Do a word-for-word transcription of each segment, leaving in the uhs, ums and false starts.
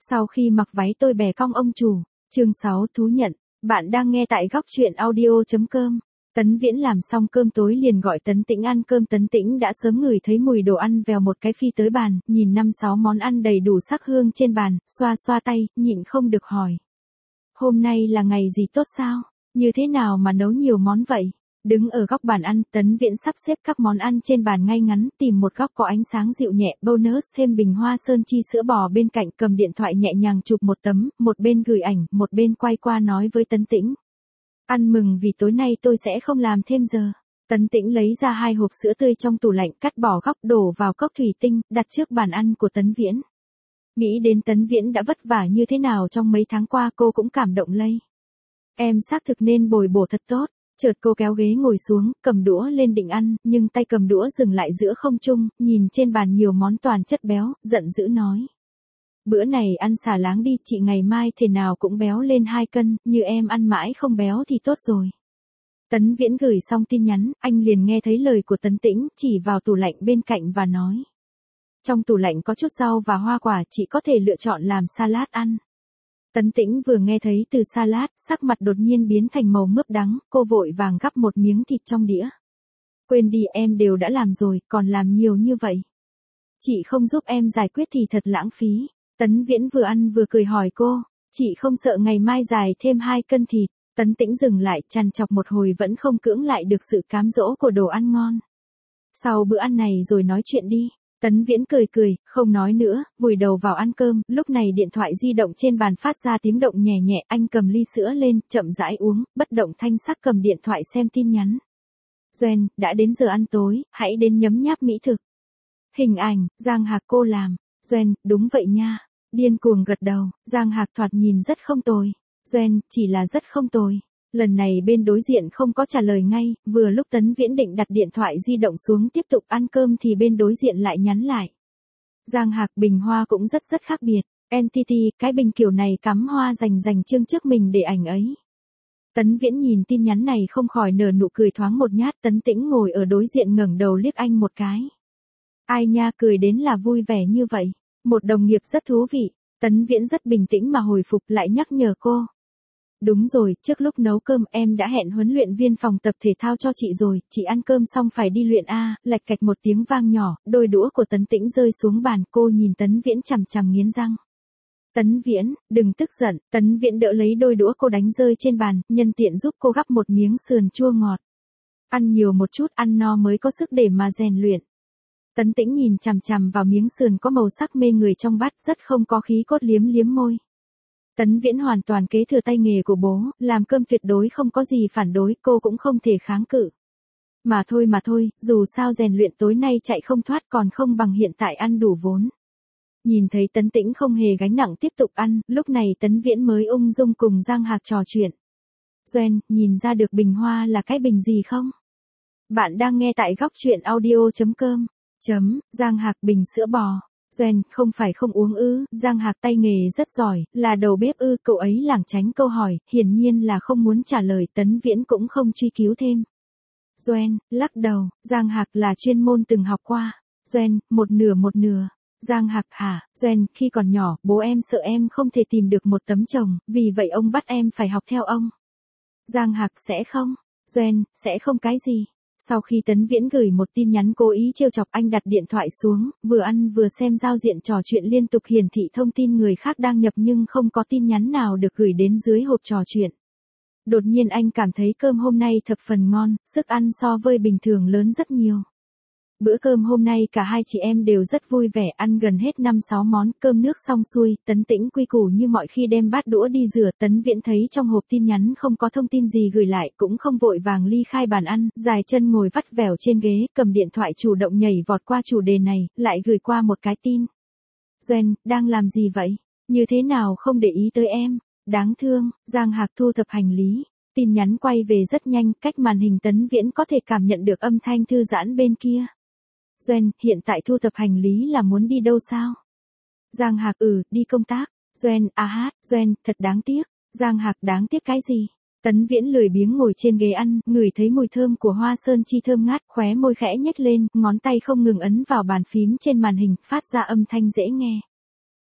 Sau khi mặc váy tôi bẻ cong ông chủ. Chương sáu thú nhận. Bạn đang nghe tại góc truyện audio chấm com. Tấn Viễn làm xong cơm tối liền gọi Tấn Tĩnh ăn cơm. Tấn Tĩnh đã sớm ngửi thấy mùi đồ ăn vèo một cái phi tới bàn, nhìn năm sáu món ăn đầy đủ sắc hương trên bàn, xoa xoa tay, nhịn không được hỏi. Hôm nay là ngày gì tốt sao? Như thế nào mà nấu nhiều món vậy? Đứng ở góc bàn ăn, Tấn Viễn sắp xếp các món ăn trên bàn ngay ngắn, tìm một góc có ánh sáng dịu nhẹ, bonus thêm bình hoa sơn chi sữa bò bên cạnh, cầm điện thoại nhẹ nhàng chụp một tấm, một bên gửi ảnh, một bên quay qua nói với Tấn Tĩnh. Ăn mừng vì tối nay tôi sẽ không làm thêm giờ. Tấn Tĩnh lấy ra hai hộp sữa tươi trong tủ lạnh, cắt bỏ góc đổ vào cốc thủy tinh, đặt trước bàn ăn của Tấn Viễn. Nghĩ đến Tấn Viễn đã vất vả như thế nào trong mấy tháng qua, cô cũng cảm động lây. Em xác thực nên bồi bổ thật tốt. Chợt cô kéo ghế ngồi xuống, cầm đũa lên định ăn, nhưng tay cầm đũa dừng lại giữa không trung, nhìn trên bàn nhiều món toàn chất béo, giận dữ nói. Bữa này ăn xả láng đi, chị ngày mai thế nào cũng béo lên hai cân, như em ăn mãi không béo thì tốt rồi. Tấn Viễn gửi xong tin nhắn, anh liền nghe thấy lời của Tấn Tĩnh, chỉ vào tủ lạnh bên cạnh và nói. Trong tủ lạnh có chút rau và hoa quả, chị có thể lựa chọn làm salad ăn. Tấn Tĩnh vừa nghe thấy từ salad, sắc mặt đột nhiên biến thành màu mướp đắng, cô vội vàng gắp một miếng thịt trong đĩa. Quên đi, em đều đã làm rồi, còn làm nhiều như vậy. Chị không giúp em giải quyết thì thật lãng phí. Tấn Viễn vừa ăn vừa cười hỏi cô, chị không sợ ngày mai dài thêm hai cân thịt. Tấn Tĩnh dừng lại, trằn trọc một hồi vẫn không cưỡng lại được sự cám dỗ của đồ ăn ngon. Sau bữa ăn này rồi nói chuyện đi. Tấn Viễn cười cười, không nói nữa, vùi đầu vào ăn cơm. Lúc này điện thoại di động trên bàn phát ra tiếng động nhẹ nhẹ, anh cầm ly sữa lên, chậm rãi uống, bất động thanh sắc cầm điện thoại xem tin nhắn. Doan, đã đến giờ ăn tối, hãy đến nhấm nháp mỹ thực. Hình ảnh, Giang Hạc cô làm. Doan, đúng vậy nha. Điên cuồng gật đầu, Giang Hạc thoạt nhìn rất không tồi. Doan, chỉ là rất không tồi. Lần này bên đối diện không có trả lời ngay, vừa lúc Tấn Viễn định đặt điện thoại di động xuống tiếp tục ăn cơm thì bên đối diện lại nhắn lại. Giang Hạc, bình hoa cũng rất rất khác biệt. Entity, cái bình kiểu này cắm hoa dành dành chương trước mình để ảnh ấy. Tấn Viễn nhìn tin nhắn này không khỏi nở nụ cười thoáng một nhát. Tấn Tĩnh ngồi ở đối diện ngẩng đầu liếc anh một cái. Ai nha, cười đến là vui vẻ như vậy. Một đồng nghiệp rất thú vị. Tấn Viễn rất bình tĩnh mà hồi phục lại nhắc nhở cô. Đúng rồi, trước lúc nấu cơm em đã hẹn huấn luyện viên phòng tập thể thao cho chị rồi, chị ăn cơm xong phải đi luyện a. Lạch cạch một tiếng vang nhỏ, đôi đũa của Tấn Tĩnh rơi xuống bàn, cô nhìn Tấn Viễn chằm chằm nghiến răng. Tấn Viễn, đừng tức giận. Tấn Viễn đỡ lấy đôi đũa cô đánh rơi trên bàn, nhân tiện giúp cô gắp một miếng sườn chua ngọt. Ăn nhiều một chút, ăn no mới có sức để mà rèn luyện. Tấn Tĩnh nhìn chằm chằm vào miếng sườn có màu sắc mê người trong bát, rất không có khí cốt, liếm liếm môi. Tấn Viễn hoàn toàn kế thừa tay nghề của bố, làm cơm tuyệt đối không có gì phản đối, cô cũng không thể kháng cự. Mà thôi mà thôi, dù sao rèn luyện tối nay chạy không thoát còn không bằng hiện tại ăn đủ vốn. Nhìn thấy Tấn Tĩnh không hề gánh nặng tiếp tục ăn, lúc này Tấn Viễn mới ung dung cùng Giang Hạc trò chuyện. Doan, nhìn ra được bình hoa là cái bình gì không? Bạn đang nghe tại góc truyện audio chấm com. Chấm, Giang Hạc, bình sữa bò. Doan, không phải không uống ư? Giang Hạc tay nghề rất giỏi, là đầu bếp ư? Cậu ấy lảng tránh câu hỏi, hiển nhiên là không muốn trả lời. Tấn Viễn cũng không truy cứu thêm. Doan, lắc đầu, Giang Hạc là chuyên môn từng học qua. Doan, một nửa một nửa. Giang Hạc, hả? Doan, khi còn nhỏ, bố em sợ em không thể tìm được một tấm chồng, vì vậy ông bắt em phải học theo ông. Giang Hạc, sẽ không? Doan, sẽ không cái gì? Sau khi Tấn Viễn gửi một tin nhắn cố ý trêu chọc, anh đặt điện thoại xuống, vừa ăn vừa xem giao diện trò chuyện liên tục hiển thị thông tin người khác đăng nhập nhưng không có tin nhắn nào được gửi đến dưới hộp trò chuyện. Đột nhiên anh cảm thấy cơm hôm nay thập phần ngon, sức ăn so với bình thường lớn rất nhiều. Bữa cơm hôm nay cả hai chị em đều rất vui vẻ, ăn gần hết năm sáu món, cơm nước xong xuôi, Tấn Tĩnh quy củ như mọi khi đem bát đũa đi rửa. Tấn Viễn thấy trong hộp tin nhắn không có thông tin gì gửi lại, cũng không vội vàng ly khai bàn ăn, dài chân ngồi vắt vẻo trên ghế, cầm điện thoại chủ động nhảy vọt qua chủ đề này, lại gửi qua một cái tin. Doan, đang làm gì vậy? Như thế nào không để ý tới em? Đáng thương. Giang Hạc thu thập hành lý. Tin nhắn quay về rất nhanh, cách màn hình Tấn Viễn có thể cảm nhận được âm thanh thư giãn bên kia. Doan, hiện tại thu thập hành lý là muốn đi đâu sao? Giang Hạc, ừ, đi công tác. Doan, à hát, Doan, thật đáng tiếc. Giang Hạc, đáng tiếc cái gì? Tấn Viễn lười biếng ngồi trên ghế ăn, ngửi thấy mùi thơm của hoa sơn chi thơm ngát, khóe môi khẽ nhếch lên, ngón tay không ngừng ấn vào bàn phím trên màn hình, phát ra âm thanh dễ nghe.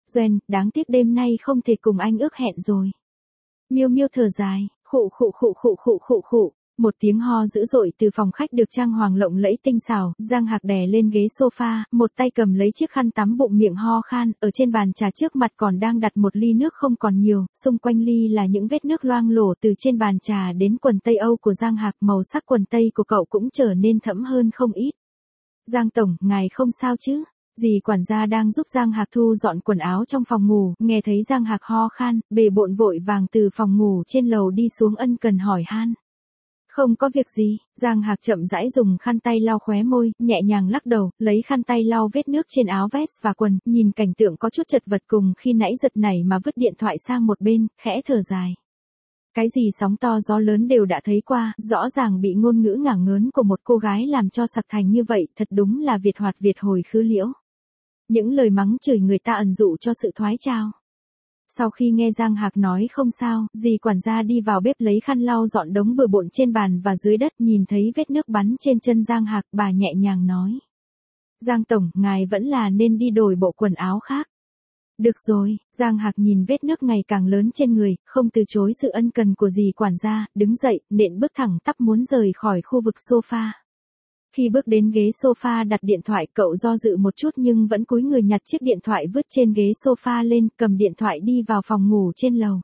Doan, đáng tiếc đêm nay không thể cùng anh ước hẹn rồi. Miêu Miêu thở dài, khụ khụ khụ khụ khụ khụ khụ. Một tiếng ho dữ dội từ phòng khách được trang hoàng lộng lẫy tinh xảo, Giang Hạc đè lên ghế sofa, một tay cầm lấy chiếc khăn tắm bụng miệng ho khan, ở trên bàn trà trước mặt còn đang đặt một ly nước không còn nhiều, xung quanh ly là những vết nước loang lổ từ trên bàn trà đến quần tây Âu của Giang Hạc, màu sắc quần tây của cậu cũng trở nên thẫm hơn không ít. Giang tổng, ngài không sao chứ? Dì quản gia đang giúp Giang Hạc thu dọn quần áo trong phòng ngủ, nghe thấy Giang Hạc ho khan, bề bộn vội vàng từ phòng ngủ trên lầu đi xuống ân cần hỏi han. Không có việc gì, Giang Hạc chậm rãi dùng khăn tay lau khóe môi, nhẹ nhàng lắc đầu, lấy khăn tay lau vết nước trên áo vest và quần, nhìn cảnh tượng có chút chật vật cùng khi nãy giật nảy mà vứt điện thoại sang một bên, khẽ thở dài. Cái gì sóng to gió lớn đều đã thấy qua, rõ ràng bị ngôn ngữ ngả ngớn của một cô gái làm cho sặc thành như vậy, thật đúng là Việt hoạt Việt hồi khứ liễu. Những lời mắng chửi người ta ẩn dụ cho sự thoái trao. Sau khi nghe Giang Hạc nói không sao, dì quản gia đi vào bếp lấy khăn lau dọn đống bừa bộn trên bàn và dưới đất, nhìn thấy vết nước bắn trên chân Giang Hạc, bà nhẹ nhàng nói. Giang tổng, ngài vẫn là nên đi đổi bộ quần áo khác. Được rồi, Giang Hạc nhìn vết nước ngày càng lớn trên người, không từ chối sự ân cần của dì quản gia, đứng dậy, nện bước thẳng tắp muốn rời khỏi khu vực sofa. Khi bước đến ghế sofa đặt điện thoại, cậu do dự một chút nhưng vẫn cúi người nhặt chiếc điện thoại vứt trên ghế sofa lên, cầm điện thoại đi vào phòng ngủ trên lầu.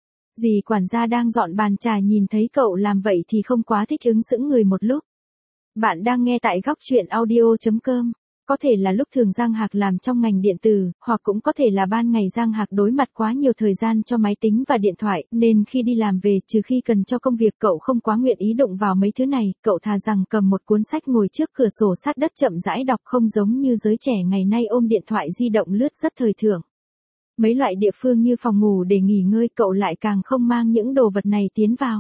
Dì quản gia đang dọn bàn trà nhìn thấy cậu làm vậy thì không quá thích ứng, sững người một lúc. Bạn đang nghe tại góc truyện audio chấm com. Có thể là lúc thường Giang Hạc làm trong ngành điện tử, hoặc cũng có thể là ban ngày Giang Hạc đối mặt quá nhiều thời gian cho máy tính và điện thoại, nên khi đi làm về, trừ khi cần cho công việc, cậu không quá nguyện ý đụng vào mấy thứ này, cậu thà rằng cầm một cuốn sách ngồi trước cửa sổ sát đất chậm rãi đọc, không giống như giới trẻ ngày nay ôm điện thoại di động lướt rất thời thượng. Mấy loại địa phương như phòng ngủ để nghỉ ngơi, cậu lại càng không mang những đồ vật này tiến vào.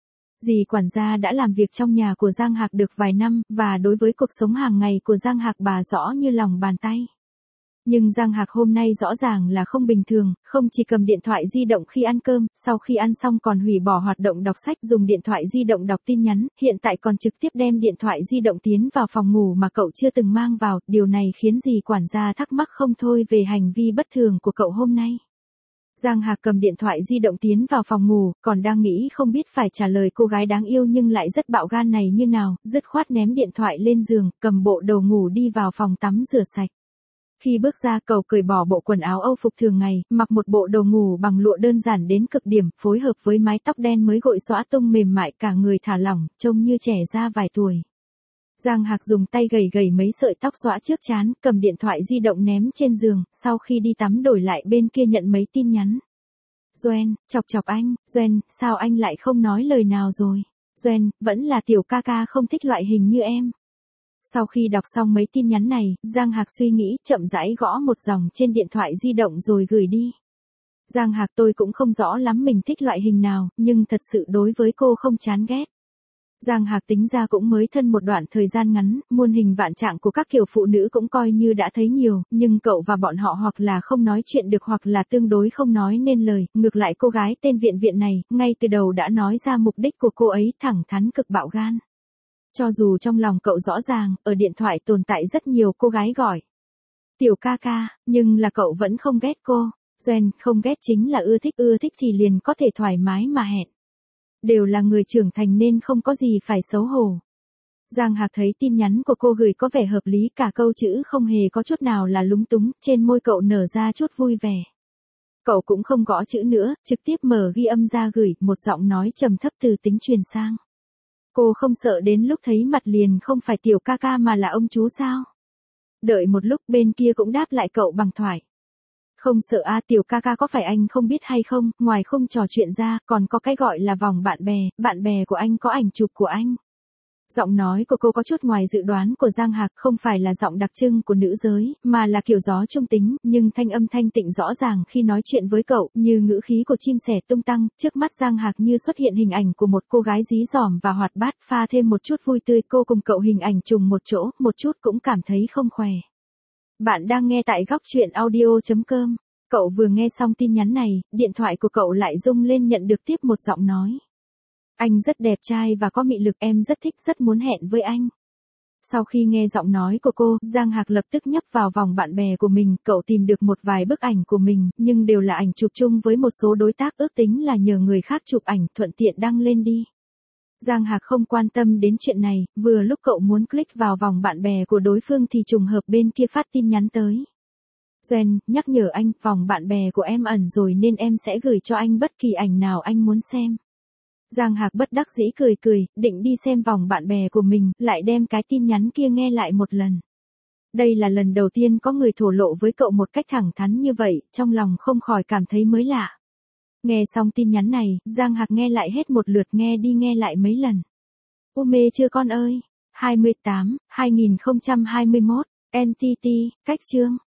Dì quản gia đã làm việc trong nhà của Giang Hạc được vài năm, và đối với cuộc sống hàng ngày của Giang Hạc bà rõ như lòng bàn tay. Nhưng Giang Hạc hôm nay rõ ràng là không bình thường, không chỉ cầm điện thoại di động khi ăn cơm, sau khi ăn xong còn hủy bỏ hoạt động đọc sách, dùng điện thoại di động đọc tin nhắn, hiện tại còn trực tiếp đem điện thoại di động tiến vào phòng ngủ mà cậu chưa từng mang vào, điều này khiến dì quản gia thắc mắc không thôi về hành vi bất thường của cậu hôm nay. Giang Hạc cầm điện thoại di động tiến vào phòng ngủ, còn đang nghĩ không biết phải trả lời cô gái đáng yêu nhưng lại rất bạo gan này như nào, dứt khoát ném điện thoại lên giường, cầm bộ đồ ngủ đi vào phòng tắm rửa sạch. Khi bước ra, cậu cởi bỏ bộ quần áo Âu phục thường ngày, mặc một bộ đồ ngủ bằng lụa đơn giản đến cực điểm, phối hợp với mái tóc đen mới gội xõa tung mềm mại, cả người thả lỏng, trông như trẻ ra vài tuổi. Giang Hạc dùng tay gầy gầy mấy sợi tóc xõa trước trán, cầm điện thoại di động ném trên giường, sau khi đi tắm đổi lại bên kia nhận mấy tin nhắn. Doan, chọc chọc anh, Doan, sao anh lại không nói lời nào rồi? Doan, vẫn là tiểu ca ca không thích loại hình như em. Sau khi đọc xong mấy tin nhắn này, Giang Hạc suy nghĩ, chậm rãi gõ một dòng trên điện thoại di động rồi gửi đi. Giang Hạc, tôi cũng không rõ lắm mình thích loại hình nào, nhưng thật sự đối với cô không chán ghét. Giang Hạc tính ra cũng mới thân một đoạn thời gian ngắn, muôn hình vạn trạng của các kiểu phụ nữ cũng coi như đã thấy nhiều, nhưng cậu và bọn họ hoặc là không nói chuyện được hoặc là tương đối không nói nên lời, ngược lại cô gái tên Viện Viện này, ngay từ đầu đã nói ra mục đích của cô ấy, thẳng thắn cực bạo gan. Cho dù trong lòng cậu rõ ràng, ở điện thoại tồn tại rất nhiều cô gái gọi tiểu ca ca, nhưng là cậu vẫn không ghét cô. Doan, không ghét chính là ưa thích, ưa thích thì liền có thể thoải mái mà hẹn. Đều là người trưởng thành nên không có gì phải xấu hổ. Giang Hạc thấy tin nhắn của cô gửi có vẻ hợp lý, cả câu chữ không hề có chút nào là lúng túng, trên môi cậu nở ra chút vui vẻ. Cậu cũng không gõ chữ nữa, trực tiếp mở ghi âm ra gửi, một giọng nói trầm thấp từ tính truyền sang. Cô không sợ đến lúc thấy mặt liền không phải tiểu ca ca mà là ông chú sao? Đợi một lúc bên kia cũng đáp lại cậu bằng thoại. Không sợ a, tiểu ca ca, có phải anh không biết hay không, ngoài không trò chuyện ra, còn có cái gọi là vòng bạn bè, bạn bè của anh có ảnh chụp của anh. Giọng nói của cô có chút ngoài dự đoán của Giang Hạc, không phải là giọng đặc trưng của nữ giới, mà là kiểu gió trung tính, nhưng thanh âm thanh tịnh rõ ràng khi nói chuyện với cậu, như ngữ khí của chim sẻ tung tăng, trước mắt Giang Hạc như xuất hiện hình ảnh của một cô gái dí dỏm và hoạt bát, pha thêm một chút vui tươi, cô cùng cậu hình ảnh trùng một chỗ, một chút cũng cảm thấy không khỏe. Bạn đang nghe tại góc truyện audio chấm com. Cậu vừa nghe xong tin nhắn này, điện thoại của cậu lại rung lên, nhận được tiếp một giọng nói. Anh rất đẹp trai và có mị lực, em rất thích, rất muốn hẹn với anh. Sau khi nghe giọng nói của cô, Giang Hạc lập tức nhấp vào vòng bạn bè của mình, cậu tìm được một vài bức ảnh của mình, nhưng đều là ảnh chụp chung với một số đối tác, ước tính là nhờ người khác chụp ảnh thuận tiện đăng lên đi. Giang Hạc không quan tâm đến chuyện này, vừa lúc cậu muốn click vào vòng bạn bè của đối phương thì trùng hợp bên kia phát tin nhắn tới. Duan, nhắc nhở anh, vòng bạn bè của em ẩn rồi nên em sẽ gửi cho anh bất kỳ ảnh nào anh muốn xem. Giang Hạc bất đắc dĩ cười cười, định đi xem vòng bạn bè của mình, lại đem cái tin nhắn kia nghe lại một lần. Đây là lần đầu tiên có người thổ lộ với cậu một cách thẳng thắn như vậy, trong lòng không khỏi cảm thấy mới lạ. Nghe xong tin nhắn này, Giang Hạc nghe lại hết một lượt, nghe đi nghe lại mấy lần. Ô mê chưa con ơi? hai mươi tám, hai nghìn không trăm hai mươi mốt, en tê tê, cách chương.